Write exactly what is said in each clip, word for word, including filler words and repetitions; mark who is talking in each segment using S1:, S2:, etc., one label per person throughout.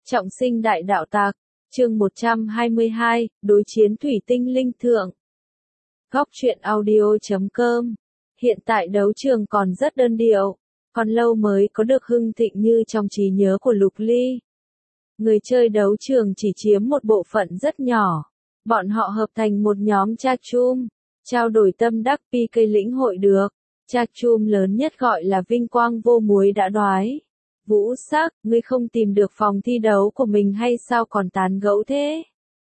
S1: Trọng sinh đại đạo tặc, chương một trăm hai mươi hai, đối chiến thủy tinh linh thượng. Góc truyện audio chấm com. Hiện tại đấu trường còn rất đơn điệu, còn lâu mới có được hưng thịnh như trong trí nhớ của Lục Ly. Người chơi đấu trường chỉ chiếm một bộ phận rất nhỏ. Bọn họ hợp thành một nhóm chat chum, trao đổi tâm đắc pê ca lĩnh hội được. Chat chum lớn nhất gọi là Vinh Quang Vô Muối đã đoái. Vũ Sắc, ngươi không tìm được phòng thi đấu của mình hay sao còn tán gẫu thế?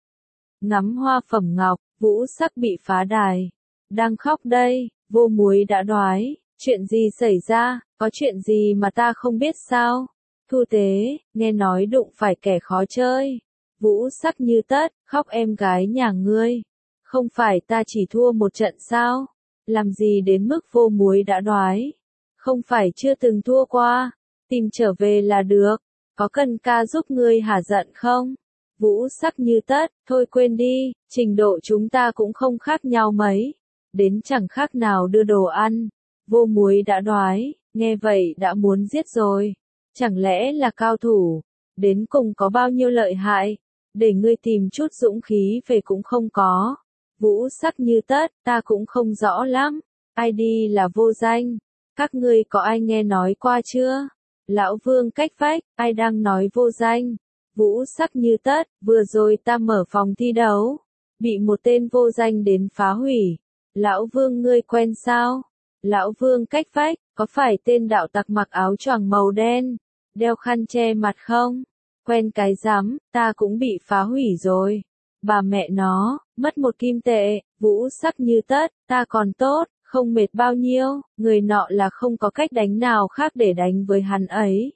S1: Ngắm hoa phẩm ngọc, Vũ Sắc bị phá đài. Đang khóc đây, Vô Muối đã đoái. Chuyện gì xảy ra, có chuyện gì mà ta không biết sao? Thu Tế, nghe nói đụng phải kẻ khó chơi. Vũ Sắc như tất, khóc em gái nhà ngươi. Không phải ta chỉ thua một trận sao? Làm gì đến mức Vô Muối đã đoái? Không phải chưa từng thua qua. Tìm trở về là được, có cần ca giúp ngươi hả giận không? Vũ Sắc như tất, thôi quên đi, trình độ chúng ta cũng không khác nhau mấy, đến chẳng khác nào đưa đồ ăn. Vô Muối đã đoái, nghe vậy đã muốn giết rồi, chẳng lẽ là cao thủ, đến cùng có bao nhiêu lợi hại, để ngươi tìm chút dũng khí về cũng không có. Vũ Sắc như tất, ta cũng không rõ lắm, i đê là vô danh, các ngươi có ai nghe nói qua chưa? Lão Vương cách vách, ai đang nói vô danh? Vũ Sắc như tất, vừa rồi ta mở phòng thi đấu, bị một tên vô danh đến phá hủy. Lão Vương ngươi quen sao? Lão Vương cách vách, có phải tên đạo tặc mặc áo choàng màu đen, đeo khăn che mặt không? Quen cái rắm, ta cũng bị phá hủy rồi. Bà mẹ nó, mất một kim tệ. Vũ Sắc như tất, ta còn tốt. Không mệt bao nhiêu, người nọ là không có cách đánh nào khác để đánh với hắn ấy.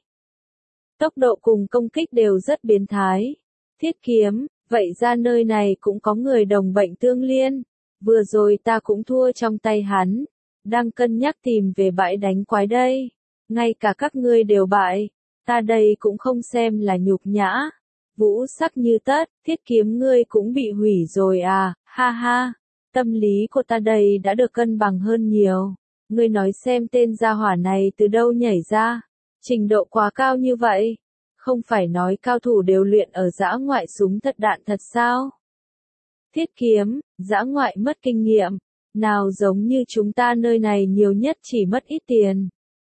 S1: Tốc độ cùng công kích đều rất biến thái. Thiết kiếm, vậy ra nơi này cũng có người đồng bệnh tương liên. Vừa rồi ta cũng thua trong tay hắn. Đang cân nhắc tìm về bãi đánh quái đây. Ngay cả các ngươi đều bại. Ta đây cũng không xem là nhục nhã. Vũ Sắc như tất, thiết kiếm ngươi cũng bị hủy rồi à, ha ha. Tâm lý của ta đây đã được cân bằng hơn nhiều. Ngươi nói xem tên gia hỏa này từ đâu nhảy ra. Trình độ quá cao như vậy. Không phải nói cao thủ đều luyện ở dã ngoại súng thật đạn thật sao? Thiết kiếm, dã ngoại mất kinh nghiệm. Nào giống như chúng ta nơi này nhiều nhất chỉ mất ít tiền.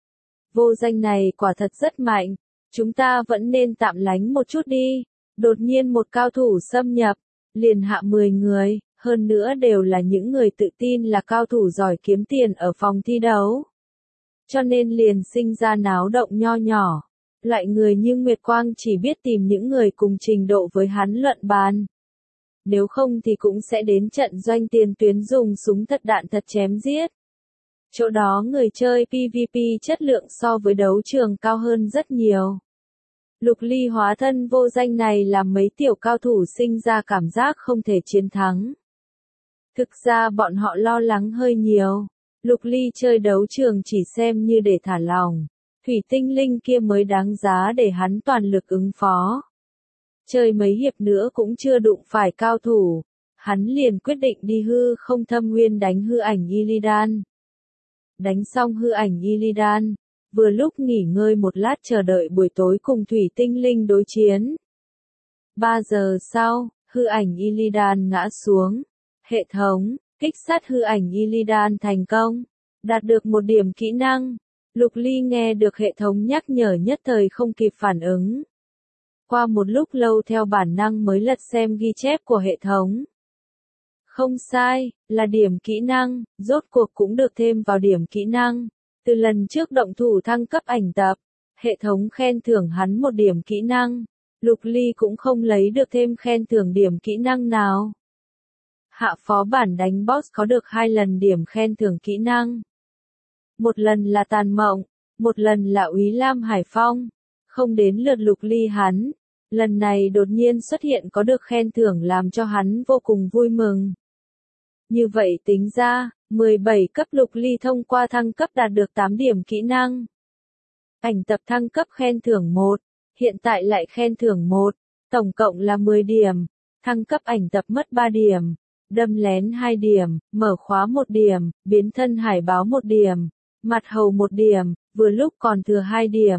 S1: Vô danh này quả thật rất mạnh. Chúng ta vẫn nên tạm lánh một chút đi. Đột nhiên một cao thủ xâm nhập. Liền hạ mười người. Hơn nữa đều là những người tự tin là cao thủ giỏi kiếm tiền ở phòng thi đấu. Cho nên liền sinh ra náo động nho nhỏ. Loại người như Nguyệt Quang chỉ biết tìm những người cùng trình độ với hắn luận bàn. Nếu không thì cũng sẽ đến trận doanh tiền tuyến dùng súng thật đạn thật chém giết. Chỗ đó người chơi pê vê pê chất lượng so với đấu trường cao hơn rất nhiều. Lục Ly hóa thân vô danh này làm mấy tiểu cao thủ sinh ra cảm giác không thể chiến thắng. Thực ra bọn họ lo lắng hơi nhiều. Lục Ly chơi đấu trường chỉ xem như để thả lòng. Thủy tinh linh kia mới đáng giá để hắn toàn lực ứng phó. Chơi mấy hiệp nữa cũng chưa đụng phải cao thủ. Hắn liền quyết định đi hư không thâm nguyên đánh hư ảnh Illidan. Đánh xong hư ảnh Illidan. Vừa lúc nghỉ ngơi một lát chờ đợi buổi tối cùng thủy tinh linh đối chiến. Ba giờ sau, hư ảnh Illidan ngã xuống. Hệ thống, kích sát hư ảnh Illidan thành công. Đạt được một điểm kỹ năng. Lục Ly nghe được hệ thống nhắc nhở nhất thời không kịp phản ứng. Qua một lúc lâu theo bản năng mới lật xem ghi chép của hệ thống. Không sai, là điểm kỹ năng, rốt cuộc cũng được thêm vào điểm kỹ năng. Từ lần trước động thủ thăng cấp ảnh tập, hệ thống khen thưởng hắn một điểm kỹ năng. Lục Ly cũng không lấy được thêm khen thưởng điểm kỹ năng nào. Hạ phó bản đánh boss có được hai lần điểm khen thưởng kỹ năng. Một lần là Tàn Mộng, một lần là Úy Lam Hải Phong. Không đến lượt Lục Ly hắn. Lần này đột nhiên xuất hiện có được khen thưởng làm cho hắn vô cùng vui mừng. Như vậy tính ra, mười bảy cấp Lục Ly thông qua thăng cấp đạt được tám điểm kỹ năng. Ảnh tập thăng cấp khen thưởng một, hiện tại lại khen thưởng một, tổng cộng là mười điểm. Thăng cấp ảnh tập mất ba điểm. Đâm lén hai điểm, mở khóa một điểm, biến thân hải báo một điểm, mặt hầu một điểm, vừa lúc còn thừa hai điểm.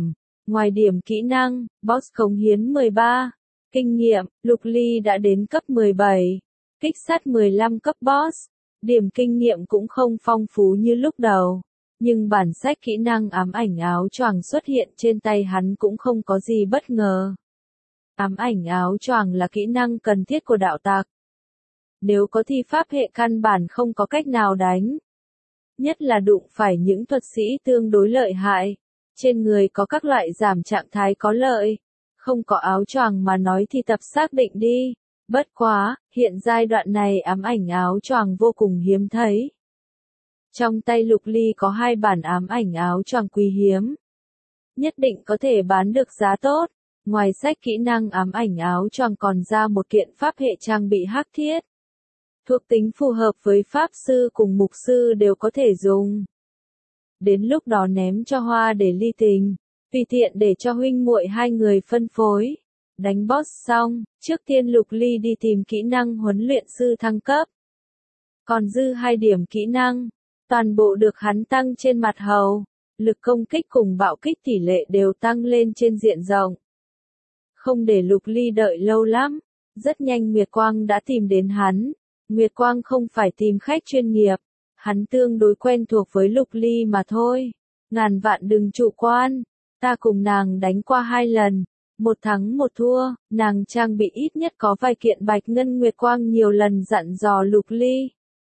S1: Ngoài điểm kỹ năng, boss cống hiến mười ba. Kinh nghiệm, Lục Ly đã đến cấp mười bảy. Kích sát mười lăm cấp boss. Điểm kinh nghiệm cũng không phong phú như lúc đầu. Nhưng bản sách kỹ năng ám ảnh áo choàng xuất hiện trên tay hắn cũng không có gì bất ngờ. Ám ảnh áo choàng là kỹ năng cần thiết của đạo tặc. Nếu có thi pháp hệ căn bản không có cách nào đánh. Nhất là đụng phải những thuật sĩ tương đối lợi hại. Trên người có các loại giảm trạng thái có lợi. Không có áo choàng mà nói thì tập xác định đi. Bất quá, hiện giai đoạn này ám ảnh áo choàng vô cùng hiếm thấy. Trong tay Lục Ly có hai bản ám ảnh áo choàng quý hiếm. Nhất định có thể bán được giá tốt. Ngoài sách kỹ năng ám ảnh áo choàng còn ra một kiện pháp hệ trang bị hắc thiết. Thuộc tính phù hợp với pháp sư cùng mục sư đều có thể dùng. Đến lúc đó ném cho Hoa để ly tình, tùy tiện để cho huynh muội hai người phân phối. Đánh boss xong, trước tiên Lục Ly đi tìm kỹ năng huấn luyện sư thăng cấp. Còn dư hai điểm kỹ năng, toàn bộ được hắn tăng trên mặt hầu. Lực công kích cùng bạo kích tỷ lệ đều tăng lên trên diện rộng. Không để Lục Ly đợi lâu lắm, rất nhanh Nguyệt Quang đã tìm đến hắn. Nguyệt Quang không phải tìm khách chuyên nghiệp, hắn tương đối quen thuộc với Lục Ly mà thôi. Ngàn vạn đừng chủ quan, ta cùng nàng đánh qua hai lần, một thắng một thua, nàng trang bị ít nhất có vài kiện bạch ngân. Nguyệt Quang nhiều lần dặn dò Lục Ly.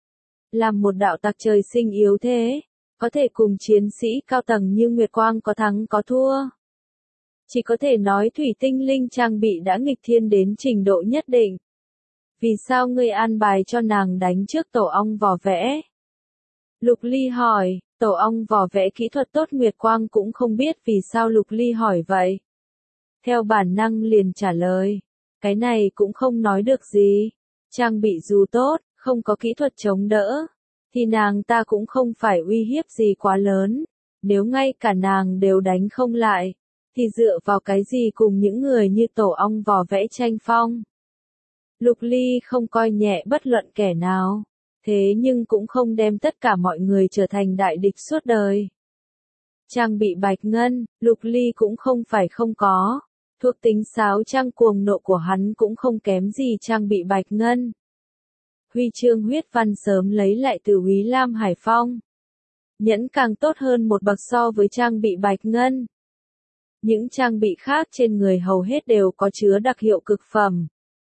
S1: Làm một đạo tặc trời sinh yếu thế, có thể cùng chiến sĩ cao tầng như Nguyệt Quang có thắng có thua. Chỉ có thể nói thủy tinh linh trang bị đã nghịch thiên đến trình độ nhất định. Vì sao ngươi an bài cho nàng đánh trước tổ ong vỏ vẽ? Lục Ly hỏi, tổ ong vỏ vẽ kỹ thuật tốt. Nguyệt Quang cũng không biết vì sao Lục Ly hỏi vậy. Theo bản năng liền trả lời, cái này cũng không nói được gì. Trang bị dù tốt, không có kỹ thuật chống đỡ, thì nàng ta cũng không phải uy hiếp gì quá lớn. Nếu ngay cả nàng đều đánh không lại, thì dựa vào cái gì cùng những người như tổ ong vỏ vẽ tranh phong? Lục Ly không coi nhẹ bất luận kẻ nào, thế nhưng cũng không đem tất cả mọi người trở thành đại địch suốt đời. Trang bị bạch ngân, Lục Ly cũng không phải không có. Thuộc tính sáo trang cuồng nộ của hắn cũng không kém gì trang bị bạch ngân. Huy chương huyết văn sớm lấy lại từ Úy Lam Hải Phong. Nhẫn càng tốt hơn một bậc so với trang bị bạch ngân. Những trang bị khác trên người hầu hết đều có chứa đặc hiệu cực phẩm.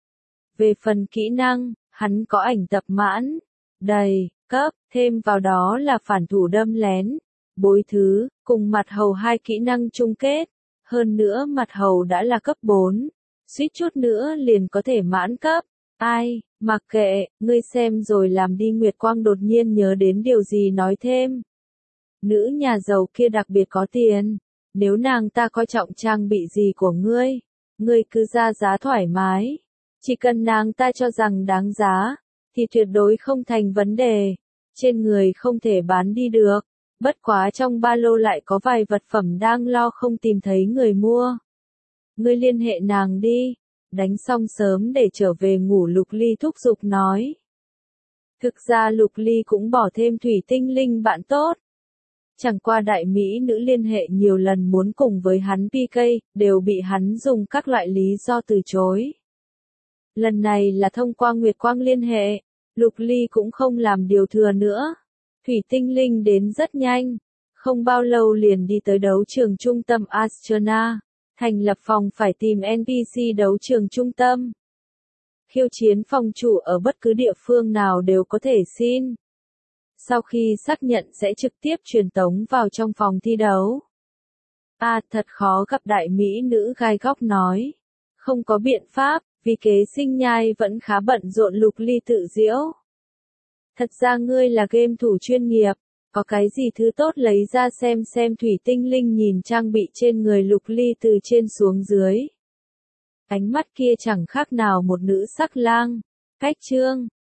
S1: Về phần kỹ năng, hắn có ảnh tập mãn, đầy, cấp, thêm vào đó là phản thủ đâm lén, bối thứ, cùng mặt hầu hai kỹ năng chung kết. Hơn nữa mặt hầu đã là cấp bốn, suýt chút nữa liền có thể mãn cấp. Ai, mặc kệ, ngươi xem rồi làm đi. Nguyệt Quang đột nhiên nhớ đến điều gì nói thêm. Nữ nhà giàu kia đặc biệt có tiền, nếu nàng ta coi trọng trang bị gì của ngươi, ngươi cứ ra giá thoải mái. Chỉ cần nàng ta cho rằng đáng giá, thì tuyệt đối không thành vấn đề. Trên người không thể bán đi được. Bất quá trong ba lô lại có vài vật phẩm đang lo không tìm thấy người mua. Ngươi liên hệ nàng đi. Đánh xong sớm để trở về ngủ. Lục Ly thúc giục nói. Thực ra Lục Ly cũng bỏ thêm thủy tinh linh bạn tốt. Chẳng qua đại mỹ nữ liên hệ nhiều lần muốn cùng với hắn pê ca, đều bị hắn dùng các loại lý do từ chối. Lần này là thông qua Nguyệt Quang liên hệ, Lục Ly cũng không làm điều thừa nữa. Thủy tinh linh đến rất nhanh, không bao lâu liền đi tới đấu trường trung tâm Astrona, thành lập phòng phải tìm en pê xê đấu trường trung tâm. Khiêu chiến phòng chủ ở bất cứ địa phương nào đều có thể xin. Sau khi xác nhận sẽ trực tiếp truyền tống vào trong phòng thi đấu. À, thật khó gặp. Đại mỹ nữ gai góc nói. Không có biện pháp, vì kế sinh nhai vẫn khá bận rộn. Lục Ly tự giễu. Thật ra ngươi là game thủ chuyên nghiệp, có cái gì thứ tốt lấy ra xem xem. Thủy tinh linh nhìn trang bị trên người Lục Ly từ trên xuống dưới. Ánh mắt kia chẳng khác nào một nữ sắc lang. Cách chương